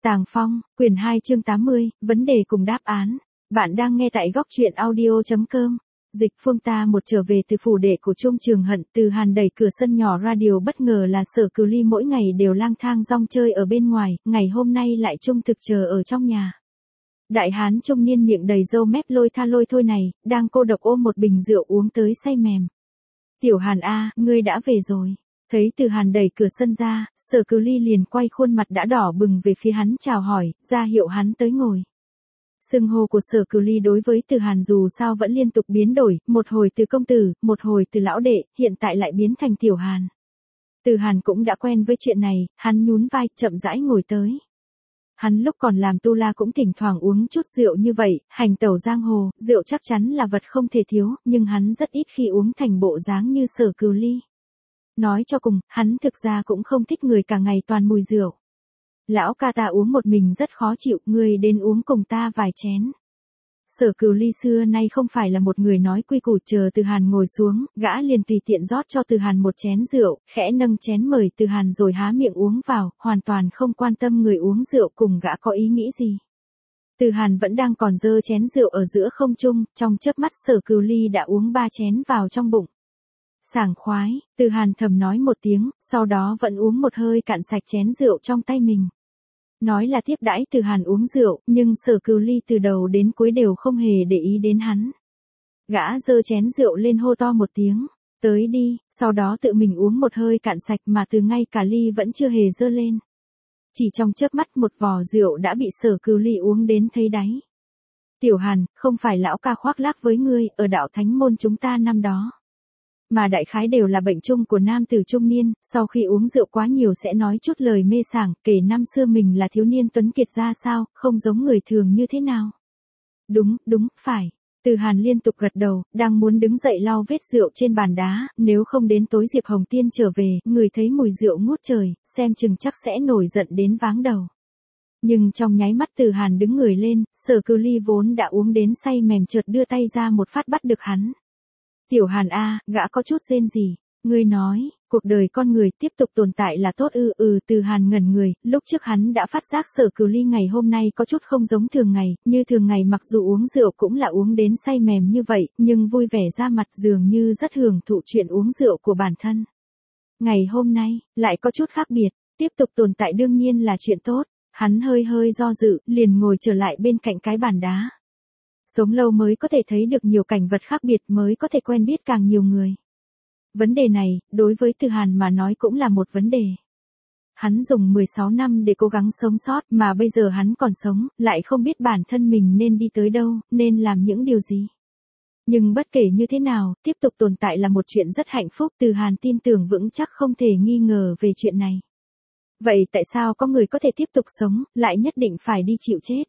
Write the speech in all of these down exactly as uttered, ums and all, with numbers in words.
Tàng Phong, quyển hai chương tám mươi, vấn đề cùng đáp án. Bạn đang nghe tại góc truyện audio.com. Dịch Phương ta một trở về từ phủ đệ của Trung Trường Hận, Từ Hàn đẩy cửa sân nhỏ ra, điều bất ngờ là Sở Cửu Ly mỗi ngày đều lang thang rong chơi ở bên ngoài, ngày hôm nay lại trung thực chờ ở trong nhà. Đại hán trung niên miệng đầy râu mép lôi tha lôi thôi này, đang cô độc ôm một bình rượu uống tới say mềm. Tiểu Hàn a, ngươi đã về rồi. Thấy Từ Hàn đẩy cửa sân ra, Sở Cửu Ly liền quay khuôn mặt đã đỏ bừng về phía hắn chào hỏi, ra hiệu hắn tới ngồi. Xưng hô của Sở Cửu Ly đối với Từ Hàn dù sao vẫn liên tục biến đổi, một hồi từ công tử, một hồi từ lão đệ, hiện tại lại biến thành Tiểu Hàn. Từ Hàn cũng đã quen với chuyện này, hắn nhún vai, chậm rãi ngồi tới. Hắn lúc còn làm tu la cũng thỉnh thoảng uống chút rượu như vậy, hành tẩu giang hồ, rượu chắc chắn là vật không thể thiếu, nhưng hắn rất ít khi uống thành bộ dáng như Sở Cửu Ly. Nói cho cùng, hắn thực ra cũng không thích người cả ngày toàn mùi rượu. Lão ca, ta uống một mình rất khó chịu, ngươi đến uống cùng ta vài chén. Sở Cửu Ly xưa nay không phải là một người nói quy củ, chờ Từ Hàn ngồi xuống, gã liền tùy tiện rót cho Từ Hàn một chén rượu, khẽ nâng chén mời Từ Hàn rồi há miệng uống vào, hoàn toàn không quan tâm người uống rượu cùng gã có ý nghĩ gì. Từ Hàn vẫn đang còn giơ chén rượu ở giữa không trung, trong chớp mắt Sở Cửu Ly đã uống ba chén vào trong bụng. Sảng khoái, Từ Hàn thầm nói một tiếng, sau đó vẫn uống một hơi cạn sạch chén rượu trong tay mình. Nói là tiếp đãi Từ Hàn uống rượu, nhưng Sở Cửu Ly từ đầu đến cuối đều không hề để ý đến hắn. Gã giơ chén rượu lên hô to một tiếng, tới đi, sau đó tự mình uống một hơi cạn sạch mà từ ngay cả ly vẫn chưa hề giơ lên. Chỉ trong chớp mắt một vò rượu đã bị Sở Cửu Ly uống đến thấy đáy. Tiểu Hàn, không phải lão ca khoác lác với ngươi, ở đạo thánh môn chúng ta năm đó. Mà đại khái đều là bệnh chung của nam tử trung niên, sau khi uống rượu quá nhiều sẽ nói chút lời mê sảng, kể năm xưa mình là thiếu niên tuấn kiệt ra sao, không giống người thường như thế nào. Đúng, đúng, phải. Từ Hàn liên tục gật đầu, đang muốn đứng dậy lau vết rượu trên bàn đá, nếu không đến tối Diệp Hồng Tiên trở về, người thấy mùi rượu ngút trời, xem chừng chắc sẽ nổi giận đến váng đầu. Nhưng trong nháy mắt Từ Hàn đứng người lên, Sở Cửu Ly vốn đã uống đến say mềm chợt đưa tay ra một phát bắt được hắn. Tiểu Hàn a, gã có chút rên gì, ngươi nói, cuộc đời con người tiếp tục tồn tại là tốt ư? Ừ, Từ Hàn ngẩn người, lúc trước hắn đã phát giác Sở Cửu Ly ngày hôm nay có chút không giống thường ngày, như thường ngày mặc dù uống rượu cũng là uống đến say mềm như vậy, nhưng vui vẻ ra mặt dường như rất hưởng thụ chuyện uống rượu của bản thân. Ngày hôm nay, lại có chút khác biệt, tiếp tục tồn tại đương nhiên là chuyện tốt, hắn hơi hơi do dự, liền ngồi trở lại bên cạnh cái bàn đá. Sống lâu mới có thể thấy được nhiều cảnh vật khác biệt, mới có thể quen biết càng nhiều người. Vấn đề này, đối với Từ Hàn mà nói cũng là một vấn đề. Hắn dùng mười sáu năm để cố gắng sống sót, mà bây giờ hắn còn sống, lại không biết bản thân mình nên đi tới đâu, nên làm những điều gì. Nhưng bất kể như thế nào, tiếp tục tồn tại là một chuyện rất hạnh phúc, Từ Hàn tin tưởng vững chắc không thể nghi ngờ về chuyện này. Vậy tại sao có người có thể tiếp tục sống, lại nhất định phải đi chịu chết?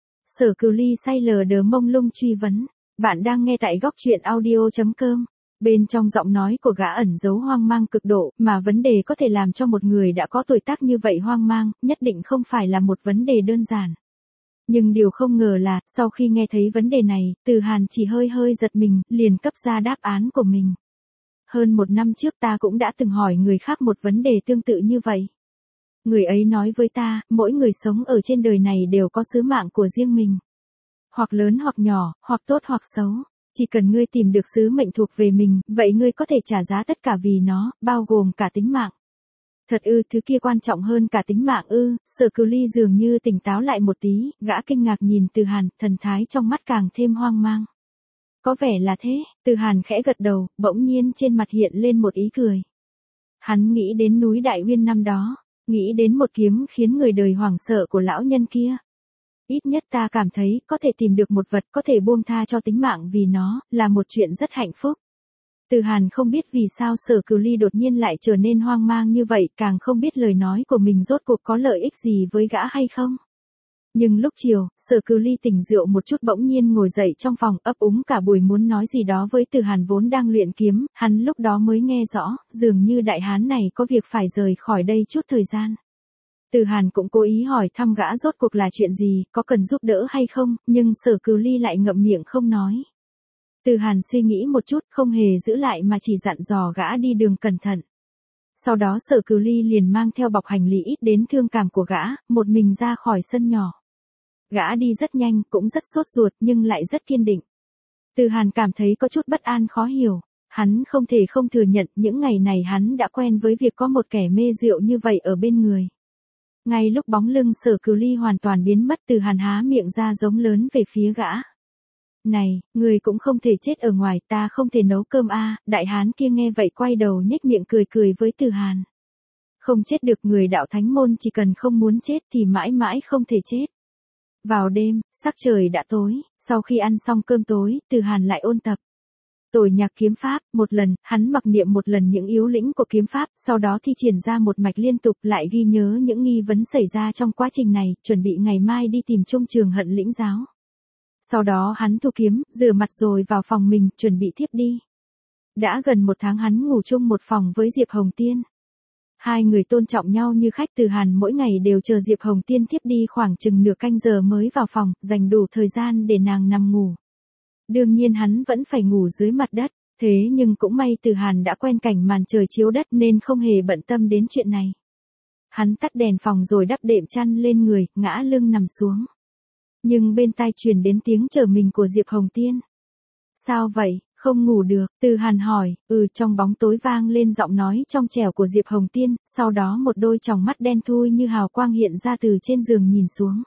Sở Cửu Ly say lờ đờ mông lung truy vấn. Bạn đang nghe tại góc truyện audio.com. Bên trong giọng nói của gã ẩn giấu hoang mang cực độ, mà vấn đề có thể làm cho một người đã có tuổi tác như vậy hoang mang, nhất định không phải là một vấn đề đơn giản. Nhưng điều không ngờ là, sau khi nghe thấy vấn đề này, Từ Hàn chỉ hơi hơi giật mình, liền cấp ra đáp án của mình. Hơn một năm trước ta cũng đã từng hỏi người khác một vấn đề tương tự như vậy. Người ấy nói với ta, mỗi người sống ở trên đời này đều có sứ mạng của riêng mình. Hoặc lớn hoặc nhỏ, hoặc tốt hoặc xấu. Chỉ cần ngươi tìm được sứ mệnh thuộc về mình, vậy ngươi có thể trả giá tất cả vì nó, bao gồm cả tính mạng. Thật ư, thứ kia quan trọng hơn cả tính mạng ư? Sở Cửu Ly dường như tỉnh táo lại một tí, gã kinh ngạc nhìn Từ Hàn, thần thái trong mắt càng thêm hoang mang. Có vẻ là thế, Từ Hàn khẽ gật đầu, bỗng nhiên trên mặt hiện lên một ý cười. Hắn nghĩ đến núi Đại Uyên năm đó. Nghĩ đến một kiếm khiến người đời hoảng sợ của lão nhân kia. Ít nhất ta cảm thấy có thể tìm được một vật có thể buông tha cho tính mạng vì nó, là một chuyện rất hạnh phúc. Từ Hàn không biết vì sao Sở Cửu Ly đột nhiên lại trở nên hoang mang như vậy, càng không biết lời nói của mình rốt cuộc có lợi ích gì với gã hay không. Nhưng lúc chiều, Sở Cửu Ly tỉnh rượu một chút bỗng nhiên ngồi dậy trong phòng, ấp úng cả buổi muốn nói gì đó với Từ Hàn vốn đang luyện kiếm, hắn lúc đó mới nghe rõ, dường như đại hán này có việc phải rời khỏi đây chút thời gian. Từ Hàn cũng cố ý hỏi thăm gã rốt cuộc là chuyện gì, có cần giúp đỡ hay không, nhưng Sở Cửu Ly lại ngậm miệng không nói. Từ Hàn suy nghĩ một chút, không hề giữ lại mà chỉ dặn dò gã đi đường cẩn thận. Sau đó Sở Cửu Ly liền mang theo bọc hành lý ít đến thương cảm của gã, một mình ra khỏi sân nhỏ. Gã đi rất nhanh, cũng rất sốt ruột nhưng lại rất kiên định. Từ Hàn cảm thấy có chút bất an khó hiểu. Hắn không thể không thừa nhận những ngày này hắn đã quen với việc có một kẻ mê rượu như vậy ở bên người. Ngay lúc bóng lưng Sở Cửu Ly hoàn toàn biến mất, Từ Hàn há miệng ra giống lớn về phía gã. Này, người cũng không thể chết ở ngoài, ta không thể nấu cơm a. À. Đại hán kia nghe vậy quay đầu nhếch miệng cười cười với Từ Hàn. Không chết được, người đạo thánh môn chỉ cần không muốn chết thì mãi mãi không thể chết. Vào đêm, sắc trời đã tối, sau khi ăn xong cơm tối, Từ Hàn lại ôn tập. Tồi nhạc kiếm pháp, một lần, hắn mặc niệm một lần những yếu lĩnh của kiếm pháp, sau đó thi triển ra một mạch liên tục, lại ghi nhớ những nghi vấn xảy ra trong quá trình này, chuẩn bị ngày mai đi tìm Trung Trường Hận lĩnh giáo. Sau đó hắn thu kiếm, rửa mặt rồi vào phòng mình, chuẩn bị thiếp đi. Đã gần một tháng hắn ngủ chung một phòng với Diệp Hồng Tiên. Hai người tôn trọng nhau như khách. Từ Hàn mỗi ngày đều chờ Diệp Hồng Tiên thiếp đi khoảng chừng nửa canh giờ mới vào phòng, dành đủ thời gian để nàng nằm ngủ. Đương nhiên hắn vẫn phải ngủ dưới mặt đất, thế nhưng cũng may Từ Hàn đã quen cảnh màn trời chiếu đất nên không hề bận tâm đến chuyện này. Hắn tắt đèn phòng rồi đắp đệm chăn lên người, ngã lưng nằm xuống. Nhưng bên tai truyền đến tiếng trở mình của Diệp Hồng Tiên. Sao vậy, không ngủ được? Từ Hàn hỏi. Ừ, trong bóng tối vang lên giọng nói trong trẻo của Diệp Hồng Tiên, sau đó một đôi tròng mắt đen thui như hào quang hiện ra từ trên giường nhìn xuống.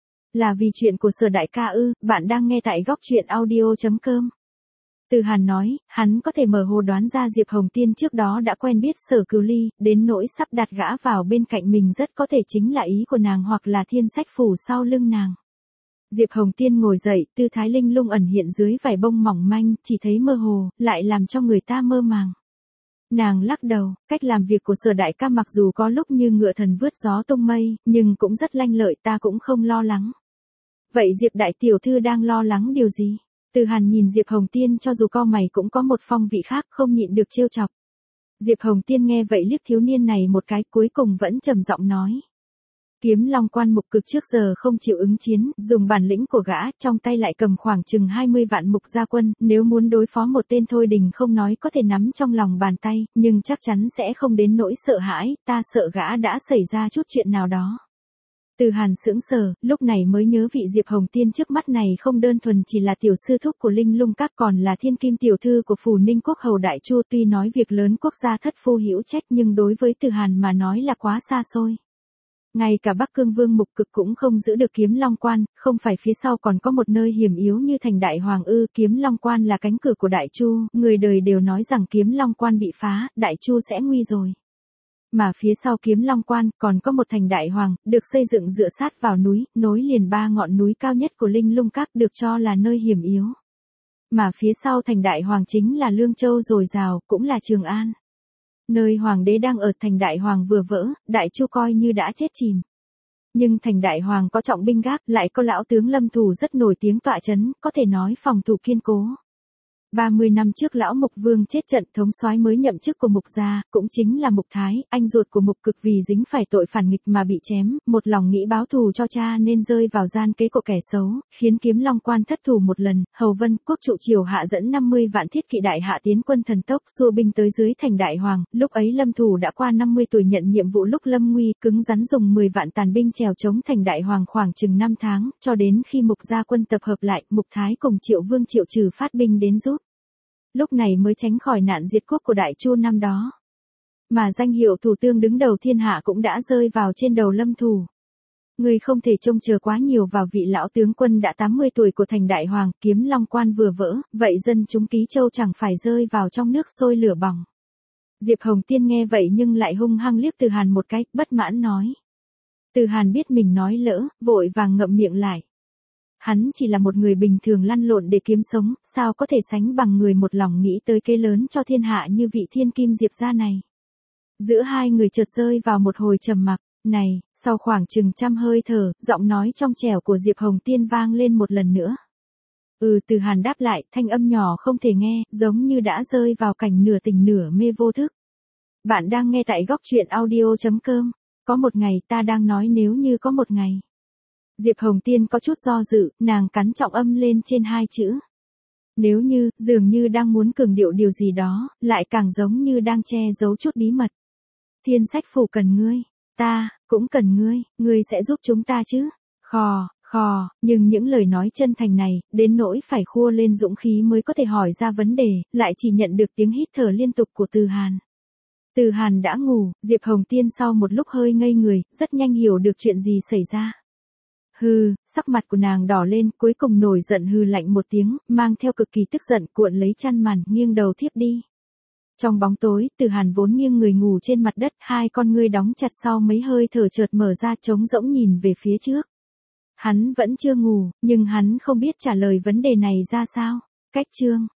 Là vì chuyện của Sở đại ca ư? Bạn đang nghe tại góc truyện audio chấm com. Từ Hàn nói, hắn có thể mơ hồ đoán ra Diệp Hồng Tiên trước đó đã quen biết Sở Cửu Ly, đến nỗi sắp đặt gã vào bên cạnh mình rất có thể chính là ý của nàng hoặc là thiên sách phủ sau lưng nàng. Diệp Hồng Tiên ngồi dậy, tư thái linh lung ẩn hiện dưới vải bông mỏng manh, chỉ thấy mơ hồ, lại làm cho người ta mơ màng. Nàng lắc đầu, cách làm việc của Sở đại ca mặc dù có lúc như ngựa thần vướt gió tung mây, nhưng cũng rất lanh lợi, ta cũng không lo lắng. Vậy Diệp đại tiểu thư đang lo lắng điều gì? Từ Hàn nhìn Diệp Hồng Tiên cho dù cau mày cũng có một phong vị khác, không nhịn được trêu chọc. Diệp Hồng Tiên nghe vậy liếc thiếu niên này một cái, cuối cùng vẫn trầm giọng nói. Kiếm Long Quan mục cực trước giờ không chịu ứng chiến, dùng bản lĩnh của gã, trong tay lại cầm khoảng chừng hai mươi vạn mục gia quân, nếu muốn đối phó một tên Thôi Đình không nói có thể nắm trong lòng bàn tay, nhưng chắc chắn sẽ không đến nỗi sợ hãi, ta sợ gã đã xảy ra chút chuyện nào đó. Từ Hàn sững sờ, lúc này mới nhớ vị Diệp Hồng Tiên trước mắt này không đơn thuần chỉ là tiểu sư thúc của Linh Lung Các, còn là thiên kim tiểu thư của phủ Ninh Quốc hầu đại chu. Tuy nói việc lớn quốc gia thất phu hữu trách nhưng đối với Từ Hàn mà nói là quá xa xôi. Ngay cả Bắc Cương Vương mục cực cũng không giữ được Kiếm Long Quan, không phải phía sau còn có một nơi hiểm yếu như thành Đại Hoàng ư? Kiếm Long Quan là cánh cửa của Đại Chu, người đời đều nói rằng Kiếm Long Quan bị phá, Đại Chu sẽ nguy rồi. Mà phía sau Kiếm Long Quan còn có một thành Đại Hoàng, được xây dựng dựa sát vào núi, nối liền ba ngọn núi cao nhất của Linh Lung Các, được cho là nơi hiểm yếu. Mà phía sau thành Đại Hoàng chính là Lương Châu dồi dào, cũng là Trường An. Nơi hoàng đế đang ở. Thành Đại Hoàng vừa vỡ, Đại Chu coi như đã chết chìm. Nhưng thành Đại Hoàng có trọng binh gác, lại có lão tướng Lâm Thủ rất nổi tiếng tọa chấn, có thể nói phòng thủ kiên cố. ba mươi năm trước lão Mục Vương chết trận, thống soái mới nhậm chức của Mục gia, cũng chính là Mục Thái, anh ruột của Mục Cực vì dính phải tội phản nghịch mà bị chém, một lòng nghĩ báo thù cho cha nên rơi vào gian kế của kẻ xấu, khiến Kiếm Long Quan thất thủ một lần. Hầu Vân Quốc trụ triều hạ dẫn năm mươi vạn thiết kỵ đại hạ tiến quân thần tốc xua binh tới dưới thành Đại Hoàng, lúc ấy Lâm Thủ đã qua năm mươi tuổi nhận nhiệm vụ lúc lâm nguy, cứng rắn dùng mười vạn tàn binh trèo chống thành Đại Hoàng khoảng chừng năm tháng, cho đến khi Mục gia quân tập hợp lại, Mục Thái cùng Triệu Vương Triệu Trừ phát binh đến giúp. Lúc này mới tránh khỏi nạn diệt quốc của Đại Chu năm đó. Mà danh hiệu thủ tướng đứng đầu thiên hạ cũng đã rơi vào trên đầu Lâm Thủ. Người không thể trông chờ quá nhiều vào vị lão tướng quân đã tám mươi tuổi của thành Đại Hoàng. Kiếm Long Quan vừa vỡ, vậy dân chúng Ký Châu chẳng phải rơi vào trong nước sôi lửa bỏng. Diệp Hồng Tiên nghe vậy nhưng lại hung hăng liếc Từ Hàn một cái, bất mãn nói. Từ Hàn biết mình nói lỡ, vội vàng ngậm miệng lại. Hắn chỉ là một người bình thường lăn lộn để kiếm sống, sao có thể sánh bằng người một lòng nghĩ tới kế lớn cho thiên hạ như vị thiên kim Diệp gia này. Giữa hai người chợt rơi vào một hồi trầm mặc. Này, sau khoảng chừng trăm hơi thở, giọng nói trong trẻo của Diệp Hồng Tiên vang lên một lần nữa. Ừ, Từ Hàn đáp lại, thanh âm nhỏ không thể nghe, giống như đã rơi vào cảnh nửa tỉnh nửa mê vô thức. Bạn đang nghe tại góc truyện audio chấm com. Có một ngày, ta đang nói nếu như có một ngày. Diệp Hồng Tiên có chút do dự, nàng cắn trọng âm lên trên hai chữ. Nếu như, dường như đang muốn cường điệu điều gì đó, lại càng giống như đang che giấu chút bí mật. Thiên sách phủ cần ngươi, ta, cũng cần ngươi, ngươi sẽ giúp chúng ta chứ? Khò, khò, nhưng những lời nói chân thành này, đến nỗi phải khua lên dũng khí mới có thể hỏi ra vấn đề, lại chỉ nhận được tiếng hít thở liên tục của Từ Hàn. Từ Hàn đã ngủ, Diệp Hồng Tiên sau một lúc hơi ngây người, rất nhanh hiểu được chuyện gì xảy ra. Hừ, sắc mặt của nàng đỏ lên, cuối cùng nổi giận hừ lạnh một tiếng, mang theo cực kỳ tức giận cuộn lấy chăn màn, nghiêng đầu thiếp đi. Trong bóng tối, Từ Hàn vốn nghiêng người ngủ trên mặt đất, hai con ngươi đóng chặt sau mấy hơi thở chợt mở ra trống rỗng nhìn về phía trước. Hắn vẫn chưa ngủ, nhưng hắn không biết trả lời vấn đề này ra sao. Cách chương